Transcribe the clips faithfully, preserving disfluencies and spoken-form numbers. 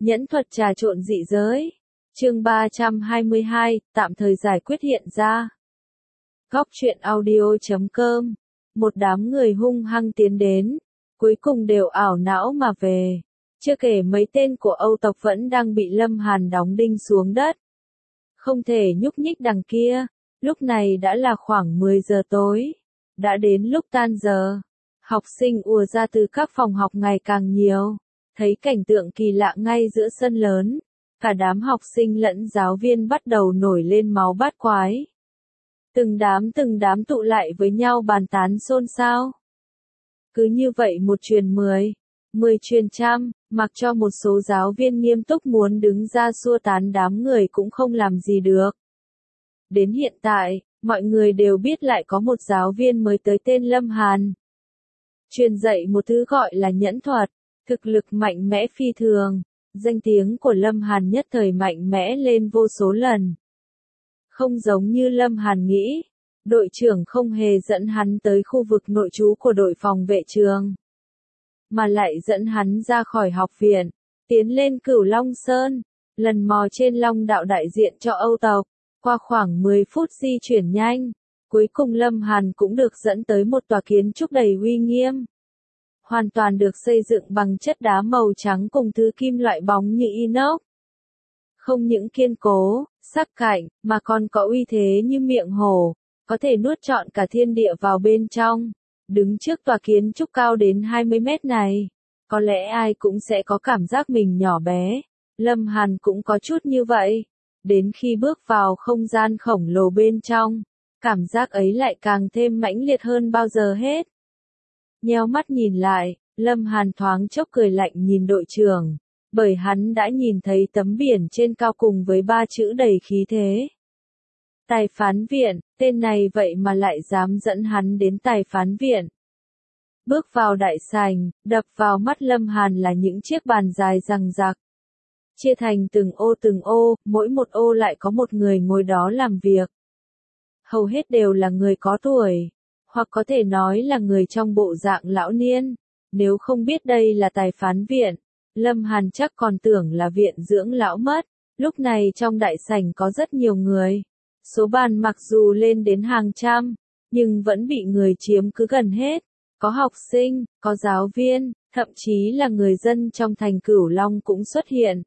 Nhẫn thuật trà trộn dị giới. Chương ba trăm hai mươi hai, tạm thời giải quyết hiện ra. Góc truyện audio chấm com. Một đám người hung hăng tiến đến, cuối cùng đều ảo não mà về. Chưa kể mấy tên của Âu tộc vẫn đang bị Lâm Hàn đóng đinh xuống đất. Không thể nhúc nhích đằng kia. Lúc này đã là khoảng mười giờ tối. Đã đến lúc tan giờ. Học sinh ùa ra từ các phòng học ngày càng nhiều. Thấy cảnh tượng kỳ lạ ngay giữa sân lớn. Cả đám học sinh lẫn giáo viên bắt đầu nổi lên máu bát quái. Từng đám từng đám tụ lại với nhau bàn tán xôn xao. Cứ như vậy một truyền mười, mười truyền trăm, mặc cho một số giáo viên nghiêm túc muốn đứng ra xua tán đám người cũng không làm gì được. Đến hiện tại, mọi người đều biết lại có một giáo viên mới tới tên Lâm Hàn. Truyền dạy một thứ gọi là nhẫn thuật, thực lực mạnh mẽ phi thường, danh tiếng của Lâm Hàn nhất thời mạnh mẽ lên vô số lần. Không giống như Lâm Hàn nghĩ, đội trưởng không hề dẫn hắn tới khu vực nội trú của đội phòng vệ trường, mà lại dẫn hắn ra khỏi học viện, tiến lên Cửu Long Sơn, lần mò trên Long đạo đại diện cho Âu tộc. Qua khoảng mười phút di chuyển nhanh, cuối cùng Lâm Hàn cũng được dẫn tới một tòa kiến trúc đầy uy nghiêm. Hoàn toàn được xây dựng bằng chất đá màu trắng cùng thứ kim loại bóng như inox. Không những kiên cố, sắc cạnh, mà còn có uy thế như miệng hổ, có thể nuốt trọn cả thiên địa vào bên trong. Đứng trước tòa kiến trúc cao đến hai mươi mét này, có lẽ ai cũng sẽ có cảm giác mình nhỏ bé. Lâm Hàn cũng có chút như vậy. Đến khi bước vào không gian khổng lồ bên trong, cảm giác ấy lại càng thêm mãnh liệt hơn bao giờ hết. Nheo mắt nhìn lại, Lâm Hàn thoáng chốc cười lạnh nhìn đội trưởng, bởi hắn đã nhìn thấy tấm biển trên cao cùng với ba chữ đầy khí thế. Tài phán viện, tên này vậy mà lại dám dẫn hắn đến tài phán viện. Bước vào đại sảnh, đập vào mắt Lâm Hàn là những chiếc bàn dài rằng rạc. Chia thành từng ô từng ô, mỗi một ô lại có một người ngồi đó làm việc. Hầu hết đều là người có tuổi, hoặc có thể nói là người trong bộ dạng lão niên. Nếu không biết đây là tài phán viện, Lâm Hàn chắc còn tưởng là viện dưỡng lão mất. Lúc này trong đại sảnh có rất nhiều người. Số bàn mặc dù lên đến hàng trăm, nhưng vẫn bị người chiếm cứ gần hết. Có học sinh, có giáo viên, thậm chí là người dân trong thành Cửu Long cũng xuất hiện.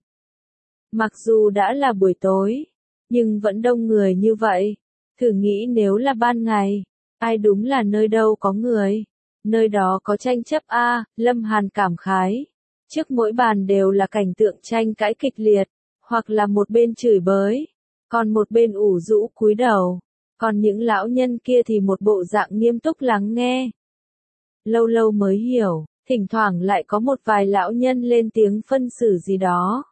Mặc dù đã là buổi tối, nhưng vẫn đông người như vậy. Thử nghĩ nếu là ban ngày, ai đúng là nơi đâu có người. Nơi đó có tranh chấp a à, Lâm Hàn cảm khái. Trước mỗi bàn đều là cảnh tượng tranh cãi kịch liệt, hoặc là một bên chửi bới, còn một bên ủ rũ cúi đầu. Còn những lão nhân kia thì một bộ dạng nghiêm túc lắng nghe. Lâu lâu mới hiểu, thỉnh thoảng lại có một vài lão nhân lên tiếng phân xử gì đó.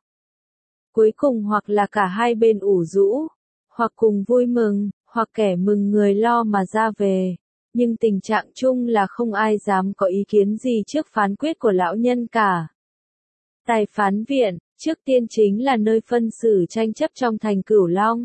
Cuối cùng hoặc là cả hai bên ủ rũ, hoặc cùng vui mừng, hoặc kẻ mừng người lo mà ra về. Nhưng tình trạng chung là không ai dám có ý kiến gì trước phán quyết của lão nhân cả. Tài phán viện, trước tiên chính là nơi phân xử tranh chấp trong thành Cửu Long.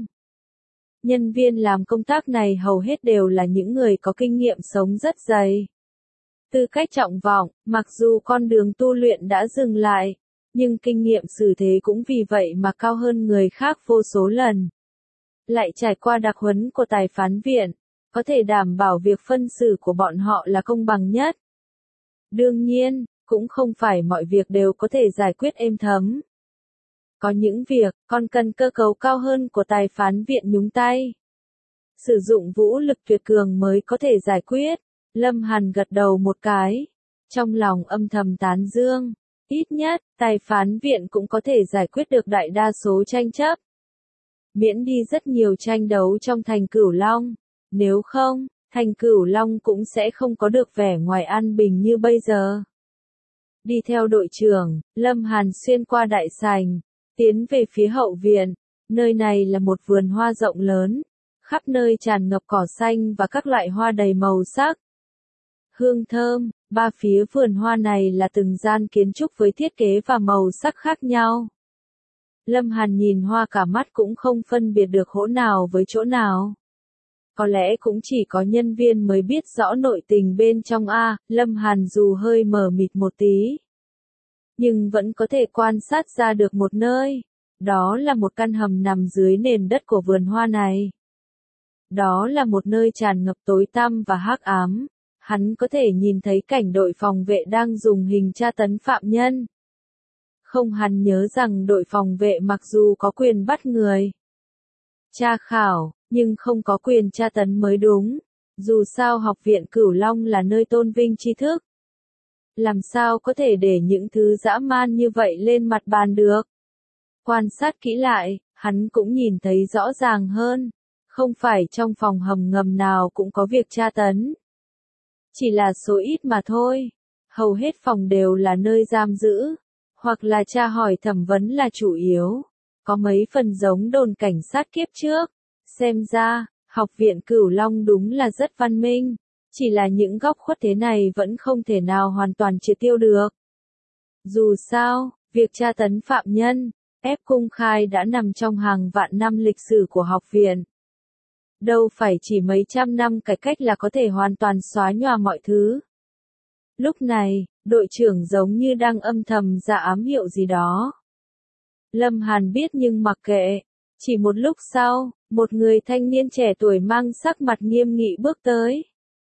Nhân viên làm công tác này hầu hết đều là những người có kinh nghiệm sống rất dày. Tư cách trọng vọng, mặc dù con đường tu luyện đã dừng lại, nhưng kinh nghiệm xử thế cũng vì vậy mà cao hơn người khác vô số lần. Lại trải qua đặc huấn của tài phán viện, có thể đảm bảo việc phân xử của bọn họ là công bằng nhất. Đương nhiên, cũng không phải mọi việc đều có thể giải quyết êm thấm. Có những việc, còn cần cơ cấu cao hơn của tài phán viện nhúng tay. Sử dụng vũ lực tuyệt cường mới có thể giải quyết. Lâm Hàn gật đầu một cái. Trong lòng âm thầm tán dương. Ít nhất, tài phán viện cũng có thể giải quyết được đại đa số tranh chấp. Miễn đi rất nhiều tranh đấu trong thành Cửu Long. Nếu không, thành Cửu Long cũng sẽ không có được vẻ ngoài an bình như bây giờ. Đi theo đội trưởng, Lâm Hàn xuyên qua đại sảnh, tiến về phía hậu viện. Nơi này là một vườn hoa rộng lớn, khắp nơi tràn ngập cỏ xanh và các loại hoa đầy màu sắc. Hương thơm, ba phía vườn hoa này là từng gian kiến trúc với thiết kế và màu sắc khác nhau. Lâm Hàn nhìn hoa cả mắt cũng không phân biệt được chỗ nào với chỗ nào. Có lẽ cũng chỉ có nhân viên mới biết rõ nội tình bên trong a, Lâm Hàn dù hơi mờ mịt một tí. nhưng vẫn có thể quan sát ra được một nơi. Đó là một căn hầm nằm dưới nền đất của vườn hoa này. Đó là một nơi tràn ngập tối tăm và hắc ám. Hắn có thể nhìn thấy cảnh đội phòng vệ đang dùng hình tra tấn phạm nhân. Không, hắn nhớ rằng đội phòng vệ mặc dù có quyền bắt người, tra khảo, nhưng không có quyền tra tấn mới đúng. Dù sao học viện Cửu Long là nơi tôn vinh tri thức. Làm sao có thể để những thứ dã man như vậy lên mặt bàn được? Quan sát kỹ lại, hắn cũng nhìn thấy rõ ràng hơn. Không phải trong phòng hầm ngầm nào cũng có việc tra tấn. Chỉ là số ít mà thôi. Hầu hết phòng đều là nơi giam giữ, hoặc là tra hỏi thẩm vấn là chủ yếu. Có mấy phần giống đồn cảnh sát kiếp trước. Xem ra, học viện Cửu Long đúng là rất văn minh. Chỉ là những góc khuất thế này vẫn không thể nào hoàn toàn triệt tiêu được. Dù sao, việc tra tấn phạm nhân, ép cung khai đã nằm trong hàng vạn năm lịch sử của học viện. Đâu phải chỉ mấy trăm năm cải cách là có thể hoàn toàn xóa nhòa mọi thứ. Lúc này, đội trưởng giống như đang âm thầm ra ám hiệu gì đó. Lâm Hàn biết nhưng mặc kệ. Chỉ một lúc sau, một người thanh niên trẻ tuổi mang sắc mặt nghiêm nghị bước tới.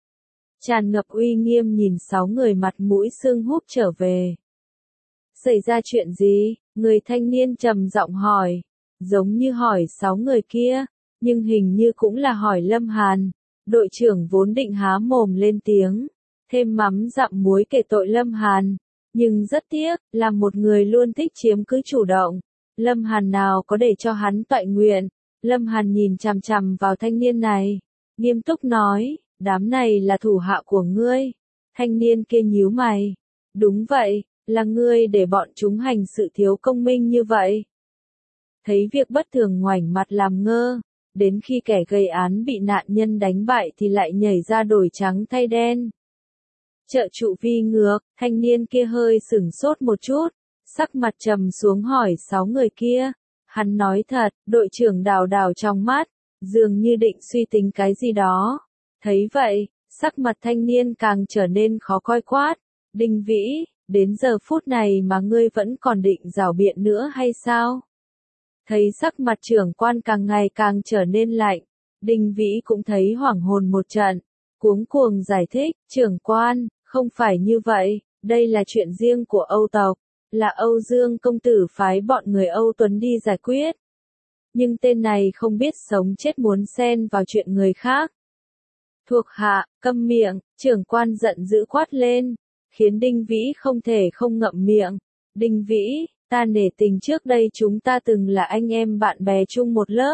Tràn ngập uy nghiêm nhìn sáu người mặt mũi sưng húp trở về. Xảy ra chuyện gì? Người thanh niên trầm giọng hỏi. Giống như hỏi sáu người kia, nhưng hình như cũng là hỏi Lâm Hàn. Đội trưởng vốn định há mồm lên tiếng, thêm mắm dặm muối kể tội Lâm Hàn. Nhưng rất tiếc, là một người luôn thích chiếm cứ chủ động. Lâm Hàn nào có để cho hắn toại nguyện. Lâm Hàn nhìn chằm chằm vào thanh niên này, nghiêm túc nói, đám này là thủ hạ của ngươi. Thanh niên kia nhíu mày. Đúng vậy, là ngươi để bọn chúng hành sự thiếu công minh như vậy. Thấy việc bất thường ngoảnh mặt làm ngơ, đến khi kẻ gây án bị nạn nhân đánh bại thì lại nhảy ra đổi trắng thay đen. Trợ trụ vi ngược, thanh niên kia hơi sửng sốt một chút, sắc mặt trầm xuống hỏi sáu người kia. Hắn nói thật, đội trưởng đào đào trong mắt, dường như định suy tính cái gì đó. Thấy vậy, sắc mặt thanh niên càng trở nên khó coi quát. Đinh Vĩ, đến giờ phút này mà ngươi vẫn còn định rảo biện nữa hay sao? Thấy sắc mặt trưởng quan càng ngày càng trở nên lạnh, Đinh Vĩ cũng thấy hoảng hồn một trận, cuống cuồng giải thích, trưởng quan, không phải như vậy, đây là chuyện riêng của Âu tộc, là Âu Dương công tử phái bọn người Âu Tuấn đi giải quyết. Nhưng tên này không biết sống chết muốn xen vào chuyện người khác. Thuộc hạ, câm miệng, trưởng quan giận dữ quát lên, khiến Đinh Vĩ không thể không ngậm miệng. Đinh Vĩ, ta nể tình trước đây chúng ta từng là anh em bạn bè chung một lớp.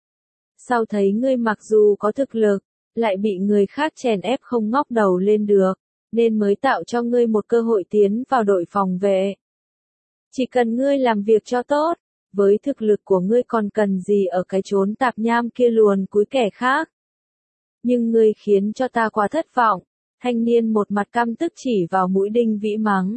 Sao thấy ngươi mặc dù có thực lực, lại bị người khác chèn ép không ngóc đầu lên được, nên mới tạo cho ngươi một cơ hội tiến vào đội phòng vệ. Chỉ cần ngươi làm việc cho tốt, với thực lực của ngươi còn cần gì ở cái chốn tạp nham kia luồn cúi kẻ khác. Nhưng ngươi khiến cho ta quá thất vọng. Thanh niên một mặt căm tức chỉ vào mũi Đinh Vĩ mắng.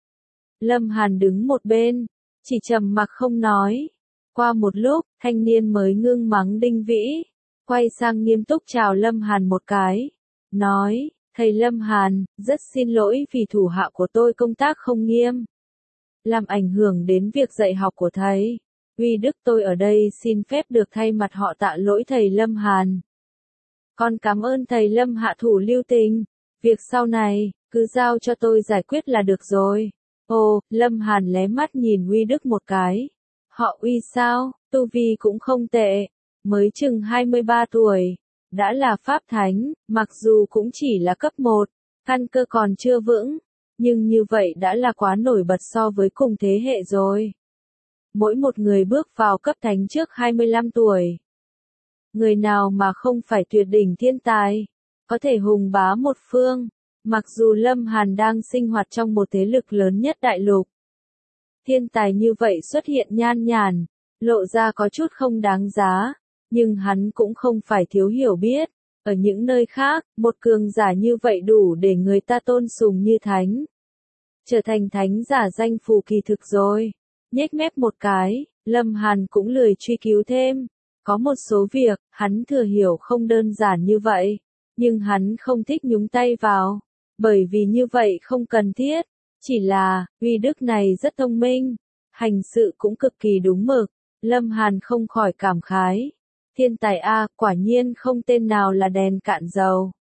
Lâm Hàn đứng một bên, chỉ trầm mặc không nói. Qua một lúc, thanh niên mới ngưng mắng Đinh Vĩ, quay sang nghiêm túc chào Lâm Hàn một cái. Nói, thầy Lâm Hàn, rất xin lỗi vì thủ hạ của tôi công tác không nghiêm, làm ảnh hưởng đến việc dạy học của thầy. Uy đức tôi ở đây xin phép được thay mặt họ tạ lỗi thầy Lâm Hàn. Con cảm ơn thầy Lâm hạ thủ lưu tình. Việc sau này, cứ giao cho tôi giải quyết là được rồi. Ồ, Lâm Hàn lé mắt nhìn Uy Đức một cái. Họ Uy sao, tu vi cũng không tệ. Mới chừng hai mươi ba tuổi. Đã là Pháp Thánh, mặc dù cũng chỉ là cấp một. Căn cơ còn chưa vững. Nhưng như vậy đã là quá nổi bật so với cùng thế hệ rồi. Mỗi một người bước vào cấp thánh trước hai mươi lăm tuổi. Người nào mà không phải tuyệt đỉnh thiên tài, có thể hùng bá một phương. Mặc dù Lâm Hàn đang sinh hoạt trong một thế lực lớn nhất đại lục. Thiên tài như vậy xuất hiện nhan nhản, lộ ra có chút không đáng giá. Nhưng hắn cũng không phải thiếu hiểu biết. Ở những nơi khác, một cường giả như vậy đủ để người ta tôn sùng như thánh. Trở thành thánh giả danh phù kỳ thực rồi. Nhếch mép một cái, Lâm Hàn cũng lười truy cứu thêm. Có một số việc, hắn thừa hiểu không đơn giản như vậy. Nhưng hắn không thích nhúng tay vào. Bởi vì như vậy không cần thiết. Chỉ là, Uy Đức này rất thông minh, hành sự cũng cực kỳ đúng mực. Lâm Hàn không khỏi cảm khái. Thiên tài A, quả nhiên không tên nào là đèn cạn dầu.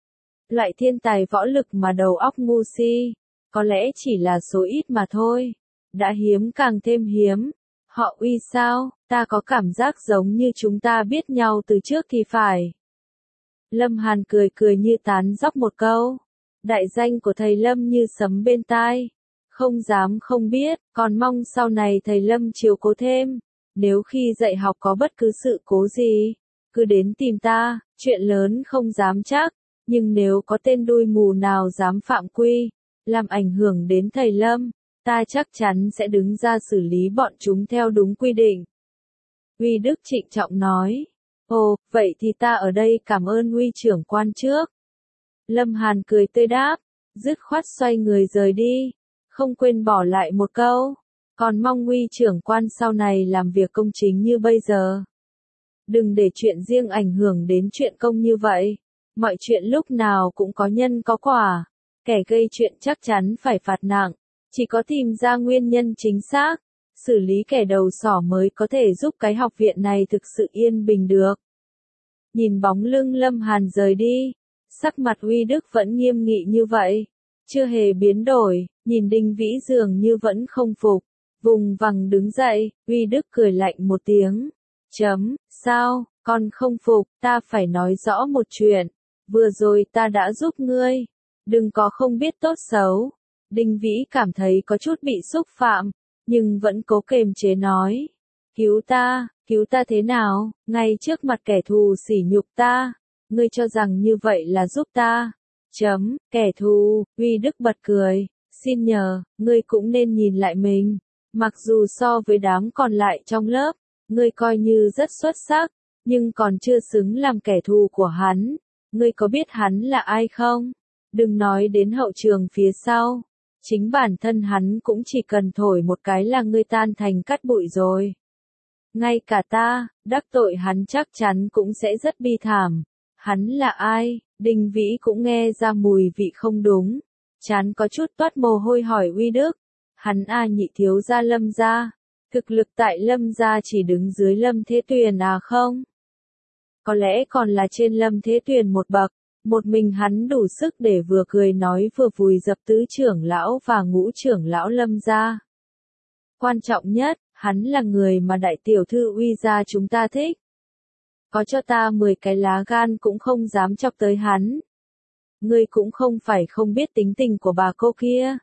Loại thiên tài võ lực mà đầu óc ngu si, có lẽ chỉ là số ít mà thôi. Đã hiếm càng thêm hiếm. Họ Uy sao, ta có cảm giác giống như chúng ta biết nhau từ trước thì phải. Lâm Hàn cười cười như tán dóc một câu. Đại danh của thầy Lâm như sấm bên tai. Không dám không biết, còn mong sau này thầy Lâm chiếu cố thêm. Nếu khi dạy học có bất cứ sự cố gì, cứ đến tìm ta, chuyện lớn không dám chắc. Nhưng nếu có tên đuôi mù nào dám phạm quy, làm ảnh hưởng đến thầy Lâm, ta chắc chắn sẽ đứng ra xử lý bọn chúng theo đúng quy định. Uy Đức trịnh trọng nói. Ồ, vậy thì ta ở đây cảm ơn Uy trưởng quan trước. Lâm Hàn cười tươi đáp, dứt khoát xoay người rời đi, không quên bỏ lại một câu. Còn mong Uy trưởng quan sau này làm việc công chính như bây giờ. Đừng để chuyện riêng ảnh hưởng đến chuyện công như vậy. Mọi chuyện lúc nào cũng có nhân có quả. Kẻ gây chuyện chắc chắn phải phạt nặng. Chỉ có tìm ra nguyên nhân chính xác, xử lý kẻ đầu sỏ mới có thể giúp cái học viện này thực sự yên bình được. Nhìn bóng lưng Lâm Hàn rời đi, sắc mặt Uy Đức vẫn nghiêm nghị như vậy, chưa hề biến đổi, nhìn Đinh Vĩ dường như vẫn không phục. Vùng vằng đứng dậy, Uy Đức cười lạnh một tiếng. Chấm, sao, con không phục, ta phải nói rõ một chuyện. Vừa rồi ta đã giúp ngươi, đừng có không biết tốt xấu. Đinh Vĩ cảm thấy có chút bị xúc phạm, nhưng vẫn cố kềm chế nói. Cứu ta, cứu ta thế nào, ngay trước mặt kẻ thù sỉ nhục ta, ngươi cho rằng như vậy là giúp ta. Chấm, kẻ thù, Uy Đức bật cười, xin nhờ, ngươi cũng nên nhìn lại mình. Mặc dù so với đám còn lại trong lớp, ngươi coi như rất xuất sắc, nhưng còn chưa xứng làm kẻ thù của hắn. Ngươi có biết hắn là ai không? Đừng nói đến hậu trường phía sau. Chính bản thân hắn cũng chỉ cần thổi một cái là ngươi tan thành cát bụi rồi. Ngay cả ta, đắc tội hắn chắc chắn cũng sẽ rất bi thảm. Hắn là ai? Đinh Vĩ cũng nghe ra mùi vị không đúng. Chán có chút toát mồ hôi hỏi Uy Đức. Hắn a nhị thiếu gia Lâm gia. Thực lực tại Lâm gia chỉ đứng dưới Lâm Thế Tuyền à không? Có lẽ còn là trên Lâm Thế Tuyền một bậc. Một mình hắn đủ sức để vừa cười nói vừa vùi dập tứ trưởng lão và ngũ trưởng lão Lâm gia. Quan trọng nhất, hắn là người mà đại tiểu thư Uy gia chúng ta thích. Có cho ta mười cái lá gan cũng không dám chọc tới hắn. Ngươi cũng không phải không biết tính tình của bà cô kia.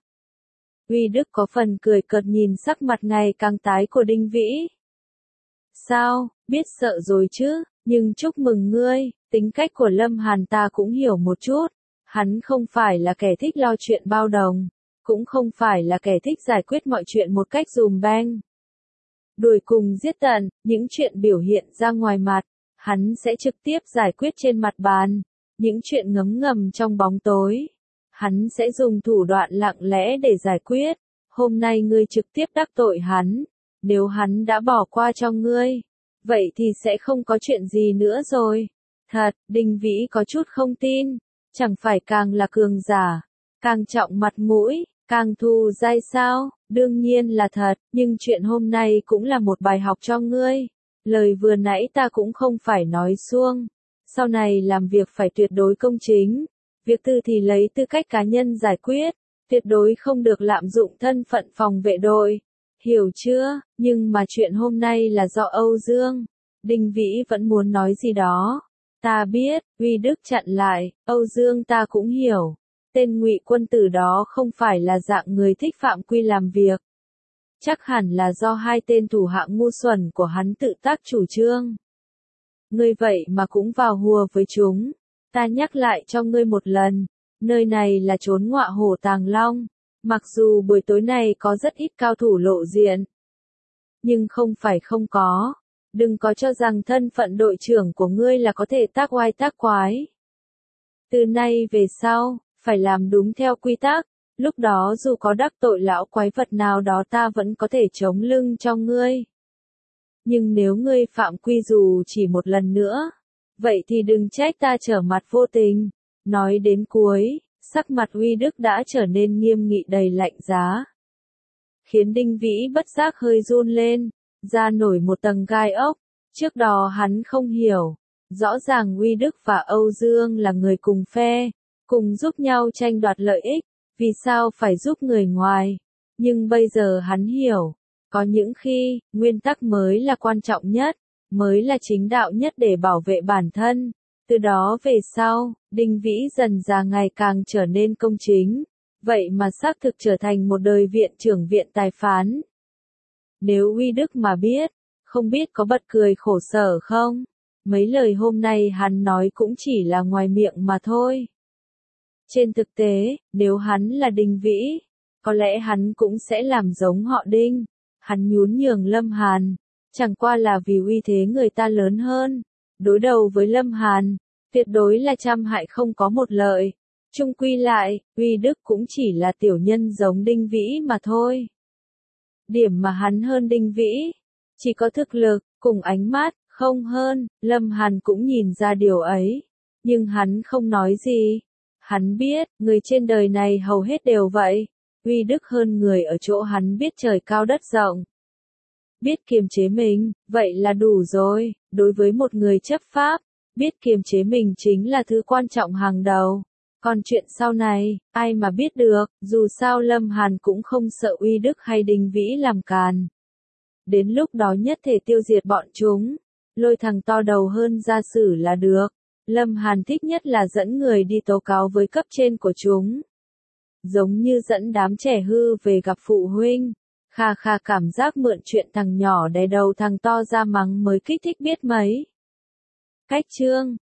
Uy Đức có phần cười cợt nhìn sắc mặt ngày càng tái của Đinh Vĩ. Sao, biết sợ rồi chứ, nhưng chúc mừng ngươi, tính cách của Lâm Hàn ta cũng hiểu một chút. Hắn không phải là kẻ thích lo chuyện bao đồng, cũng không phải là kẻ thích giải quyết mọi chuyện một cách dùm beng. Đuổi cùng giết tận, những chuyện biểu hiện ra ngoài mặt, hắn sẽ trực tiếp giải quyết trên mặt bàn. Những chuyện ngấm ngầm trong bóng tối, hắn sẽ dùng thủ đoạn lặng lẽ để giải quyết. Hôm nay ngươi trực tiếp đắc tội hắn, nếu hắn đã bỏ qua cho ngươi, vậy thì sẽ không có chuyện gì nữa rồi. Thật, Đinh Vĩ có chút không tin, chẳng phải càng là cường giả, càng trọng mặt mũi, càng thù dai sao? Đương nhiên là thật, nhưng chuyện hôm nay cũng là một bài học cho ngươi. Lời vừa nãy ta cũng không phải nói suông. Sau này làm việc phải tuyệt đối công chính. Việc tư thì lấy tư cách cá nhân giải quyết. Tuyệt đối không được lạm dụng thân phận phòng vệ đội. Hiểu chưa? Nhưng mà chuyện hôm nay là do Âu Dương. Đinh Vĩ vẫn muốn nói gì đó. Ta biết, Uy Đức chặn lại, Âu Dương ta cũng hiểu. Tên Ngụy quân tử đó không phải là dạng người thích phạm quy làm việc. Chắc hẳn là do hai tên thủ hạ ngu xuẩn của hắn tự tác chủ trương. Ngươi vậy mà cũng vào hùa với chúng. Ta nhắc lại cho ngươi một lần, nơi này là trốn ngọa hổ tàng long. Mặc dù buổi tối này có rất ít cao thủ lộ diện, nhưng không phải không có. Đừng có cho rằng thân phận đội trưởng của ngươi là có thể tác oai tác quái. Từ nay về sau, phải làm đúng theo quy tắc. Lúc đó dù có đắc tội lão quái vật nào đó ta vẫn có thể chống lưng cho ngươi. Nhưng nếu ngươi phạm quy dù chỉ một lần nữa, vậy thì đừng trách ta trở mặt vô tình. Nói đến cuối, sắc mặt Uy Đức đã trở nên nghiêm nghị đầy lạnh giá. Khiến Đinh Vĩ bất giác hơi run lên, ra nổi một tầng gai ốc, trước đó hắn không hiểu. Rõ ràng Uy Đức và Âu Dương là người cùng phe, cùng giúp nhau tranh đoạt lợi ích, vì sao phải giúp người ngoài. Nhưng bây giờ hắn hiểu, có những khi, nguyên tắc mới là quan trọng nhất, mới là chính đạo nhất để bảo vệ bản thân. Từ đó về sau, Đinh Vĩ dần ra ngày càng trở nên công chính, vậy mà xác thực trở thành một đời viện trưởng viện tài phán. Nếu Uy Đức mà biết, không biết có bật cười khổ sở không? Mấy lời hôm nay hắn nói cũng chỉ là ngoài miệng mà thôi. Trên thực tế, nếu hắn là Đinh Vĩ, có lẽ hắn cũng sẽ làm giống họ Đinh. Hắn nhún nhường Lâm Hàn, chẳng qua là vì uy thế người ta lớn hơn. Đối đầu với Lâm Hàn, tuyệt đối là trăm hại không có một lợi. Chung quy lại, Uy Đức cũng chỉ là tiểu nhân giống Đinh Vĩ mà thôi. Điểm mà hắn hơn Đinh Vĩ, chỉ có thực lực, cùng ánh mắt, không hơn. Lâm Hàn cũng nhìn ra điều ấy, nhưng hắn không nói gì. Hắn biết, người trên đời này hầu hết đều vậy. Uy Đức hơn người ở chỗ hắn biết trời cao đất rộng. Biết kiềm chế mình, vậy là đủ rồi. Đối với một người chấp pháp, biết kiềm chế mình chính là thứ quan trọng hàng đầu. Còn chuyện sau này, ai mà biết được, dù sao Lâm Hàn cũng không sợ Uy Đức hay Đinh Vĩ làm càn. Đến lúc đó nhất thể tiêu diệt bọn chúng, lôi thằng to đầu hơn ra xử là được. Lâm Hàn thích nhất là dẫn người đi tố cáo với cấp trên của chúng. Giống như dẫn đám trẻ hư về gặp phụ huynh. Kha kha cảm giác mượn chuyện thằng nhỏ đè đầu thằng to ra mắng mới kích thích biết mấy. Cách chương